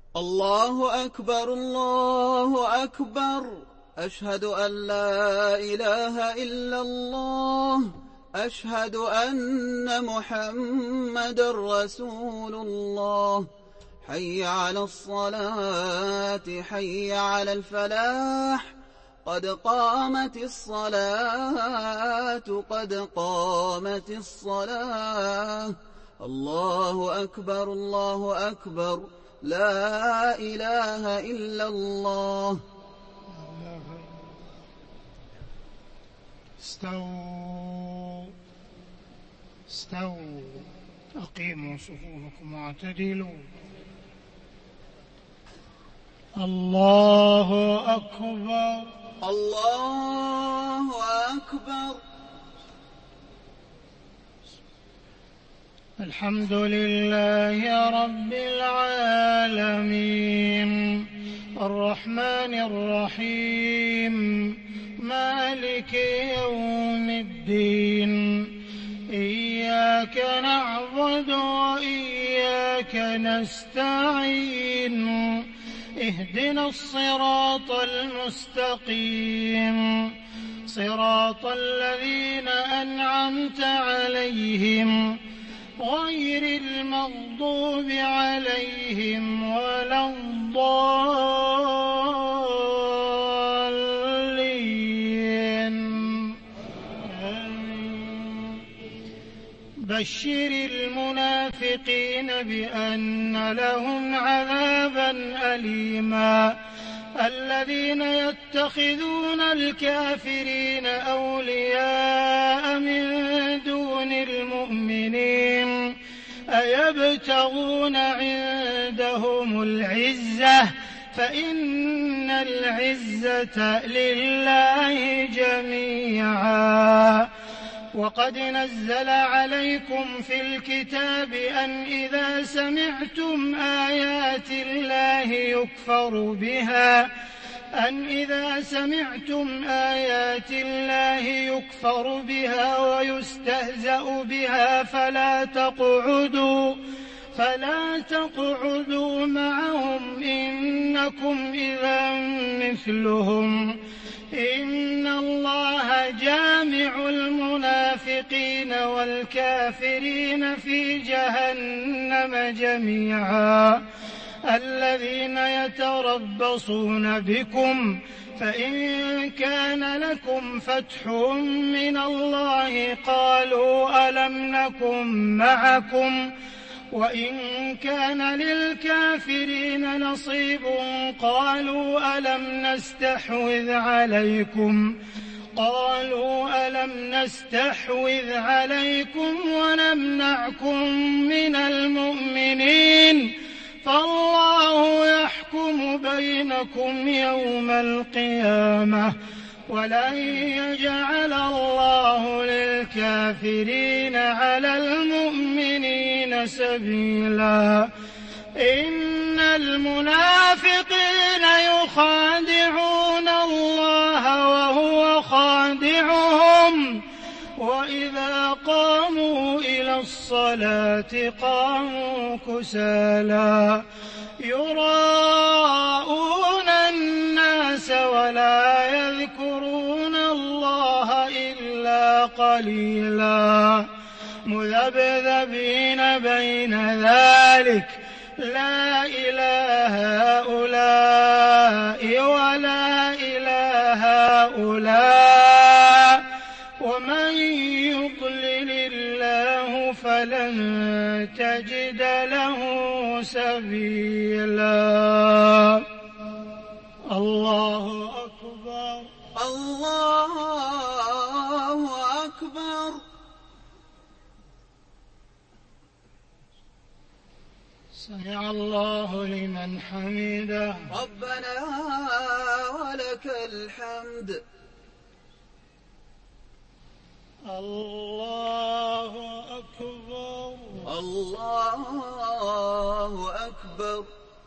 الله أكبر الله أكبر. أشهد أن لا إله إلا الله. أشهد أن محمد رسول الله. حي على الصلاة حي على الفلاح. قد قامت الصلاة قد قامت الصلاة. الله أكبر الله أكبر. لا إله إلا الله. استووا أقيموا صفوفكم واعتدلوا. الله أكبر الله أكبر. الحمد لله رب العالمين الرحمن الرحيم مالك يوم الدين. إياك نعبد وإياك نستعين. اهدنا الصراط المستقيم صراط الذين أنعمت عليهم غير المغضوب عليهم ولا الضالين. بشر المنافقين بأن لهم عذابا أليما. الذين يتخذون الكافرين أولياء من دون المؤمنين أيبتغون عندهم العزة فإن العزة لله جميعا. وقد نزل عليكم في الكتاب أن إذا سمعتم آيات الله يكفر بها ويستهزأ بها فلا تقعدوا معهم إنكم إذا مثلهم. إن الله جامع المنافقين والكافرين في جهنم جميعا. الذين يتربصون بكم فإن كان لكم فتح من الله قالوا ألم نكن معكم وإن كان للكافرين نصيب قالوا ألم نستحوذ عليكم ونمنعكم من المؤمنين فالله يحكم بينكم يوم القيامة ولن يجعل الله للكافرين على المؤمنين سبيلا. إن المنافقين يخادعون الله وهو خادعهم وإذا قاموا إلى الصلاة قاموا كسالى يراءون الناس ولا يذكرون الله إلا قليلا مذبذبين بين ذلك لا إله هؤلاء ولا إله هؤلاء ومن يضلل الله فلن تجد له سبيلا. الله أكبر الله أكبر. سمع الله لمن حمده. ربنا ولك الحمد. الله أكبر الله أكبر.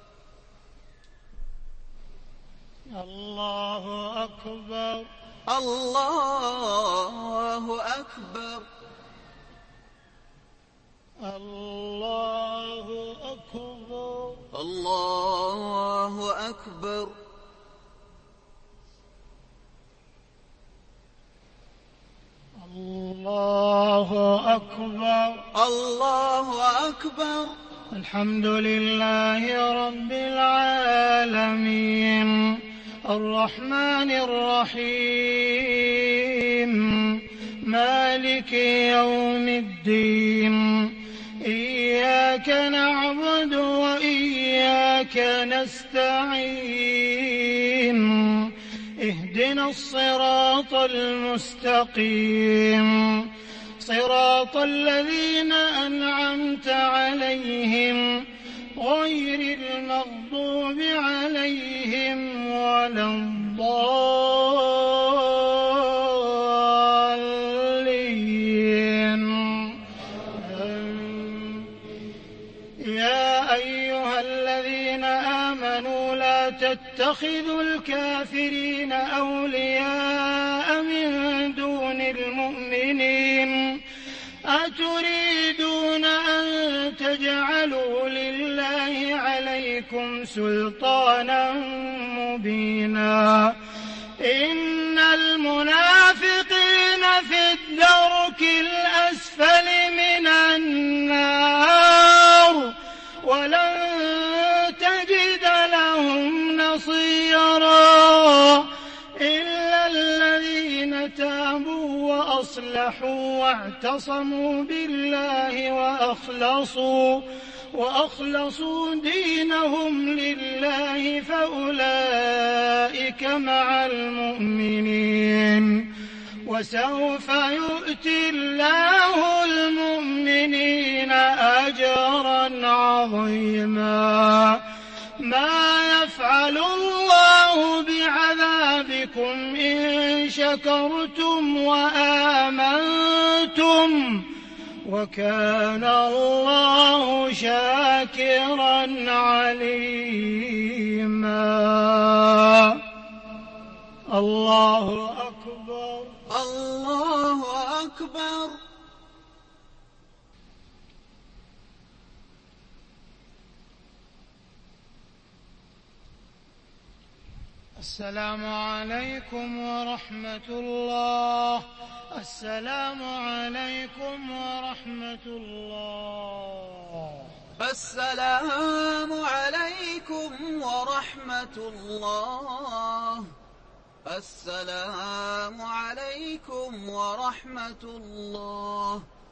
الله أكبر الله أكبر. الله أكبر الله أكبر الله أكبر. الحمد لله رب العالمين الرحمن الرحيم مالك يوم الدين إياك نعبد وإياك نستعين اهدنا الصراط المستقيم صراط الذين أنعمت عليهم غير المغضوب عليهم ولا الضالين. يا أيها الذين آمنوا لا تتخذوا الكافرين أولياء من دون المؤمنين أتريدون أن تجعلوا لله عليكم سلطانا مبينا إن المنافقين في الدرك الأسفل من النار ولن تجد لهم نصيرا إلا الذين تابوا وأصلحوا واعتصموا بالله وأخلصوا دينهم لله فأولئك مع المؤمنين وسوف يؤتي الله المؤمنين أجرا عظيما. ما يفعل الله بعذابكم إن شكرتم وآمنتم وكان الله شاكرا عليما. الله أكبر الله أكبر. السلام عليكم ورحمة الله. السلام عليكم ورحمة الله. السلام عليكم ورحمة الله. السلام عليكم ورحمة الله.